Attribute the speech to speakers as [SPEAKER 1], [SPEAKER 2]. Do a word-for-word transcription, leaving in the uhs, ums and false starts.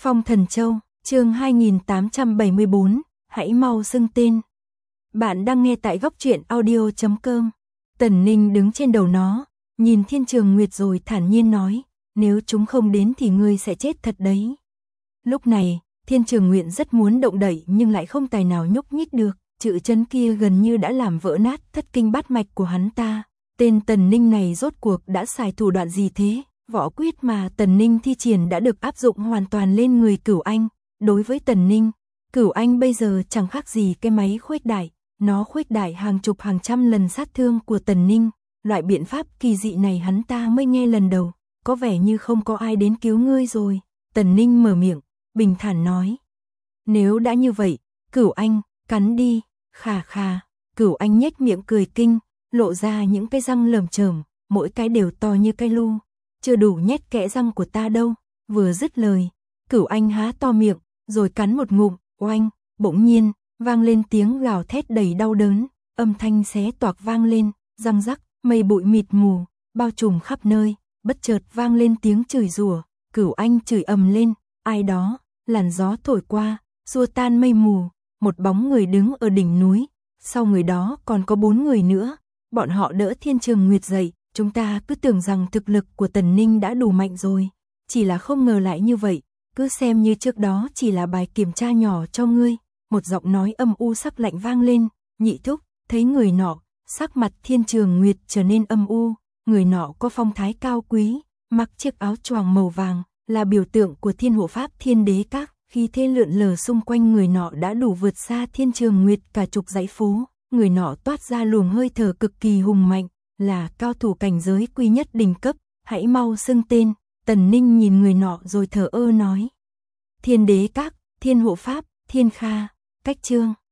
[SPEAKER 1] Phong Thần Châu, chương hai nghìn tám trăm bảy mươi bốn, hãy mau xưng tên. Bạn đang nghe tại góc truyện audio chấm com. Tần Ninh đứng trên đầu nó, nhìn Thiên Trường Nguyệt rồi thản nhiên nói, nếu chúng không đến thì ngươi sẽ chết thật đấy. Lúc này, Thiên Trường Nguyệt rất muốn động đậy nhưng lại không tài nào nhúc nhích được, chữ chấn kia gần như đã làm vỡ nát thất kinh bát mạch của hắn ta. Tên Tần Ninh này rốt cuộc đã xài thủ đoạn gì thế? Võ quyết mà Tần Ninh thi triển đã được áp dụng hoàn toàn lên người Cửu Anh. Đối với Tần Ninh, Cửu Anh bây giờ chẳng khác gì cái máy khuếch đại, nó khuếch đại hàng chục hàng trăm lần sát thương của Tần Ninh. Loại biện pháp kỳ dị này hắn ta mới nghe lần đầu, có vẻ như không có ai đến cứu ngươi rồi. Tần Ninh mở miệng, bình thản nói. Nếu đã như vậy, Cửu Anh, cắn đi, khà khà. Cửu Anh nhếch miệng cười kinh, lộ ra những cái răng lởm chởm, mỗi cái đều to như cái lu. Chưa đủ nhét kẽ răng của ta đâu. Vừa dứt lời, Cửu Anh há to miệng, rồi cắn một ngụm, oanh, bỗng nhiên, vang lên tiếng gào thét đầy đau đớn, âm thanh xé toạc vang lên, răng rắc, mây bụi mịt mù, bao trùm khắp nơi, bất chợt vang lên tiếng chửi rủa, Cửu Anh chửi ầm lên, ai đó, làn gió thổi qua, xua tan mây mù, một bóng người đứng ở đỉnh núi, sau người đó còn có bốn người nữa, bọn họ đỡ Thiên Trường Nguyệt dậy. Chúng ta cứ tưởng rằng thực lực của Tần Ninh đã đủ mạnh rồi, chỉ là không ngờ lại như vậy, cứ xem như trước đó chỉ là bài kiểm tra nhỏ cho ngươi. Một giọng nói âm u sắc lạnh vang lên, Nhị thúc, thấy người nọ, sắc mặt Thiên Trường Nguyệt trở nên âm u, người nọ có phong thái cao quý, mặc chiếc áo choàng màu vàng, là biểu tượng của Thiên Hộ Pháp Thiên Đế Các, khi thế lượn lờ xung quanh người nọ đã đủ vượt xa Thiên Trường Nguyệt cả chục dãy phố, người nọ toát ra luồng hơi thở cực kỳ hùng mạnh. Là cao thủ cảnh giới quy nhất đỉnh cấp, hãy mau xưng tên. Tần Ninh nhìn người nọ rồi thở ơ nói. Thiên Đế Các, Thiên Hộ Pháp, Thiên Kha, cách chương.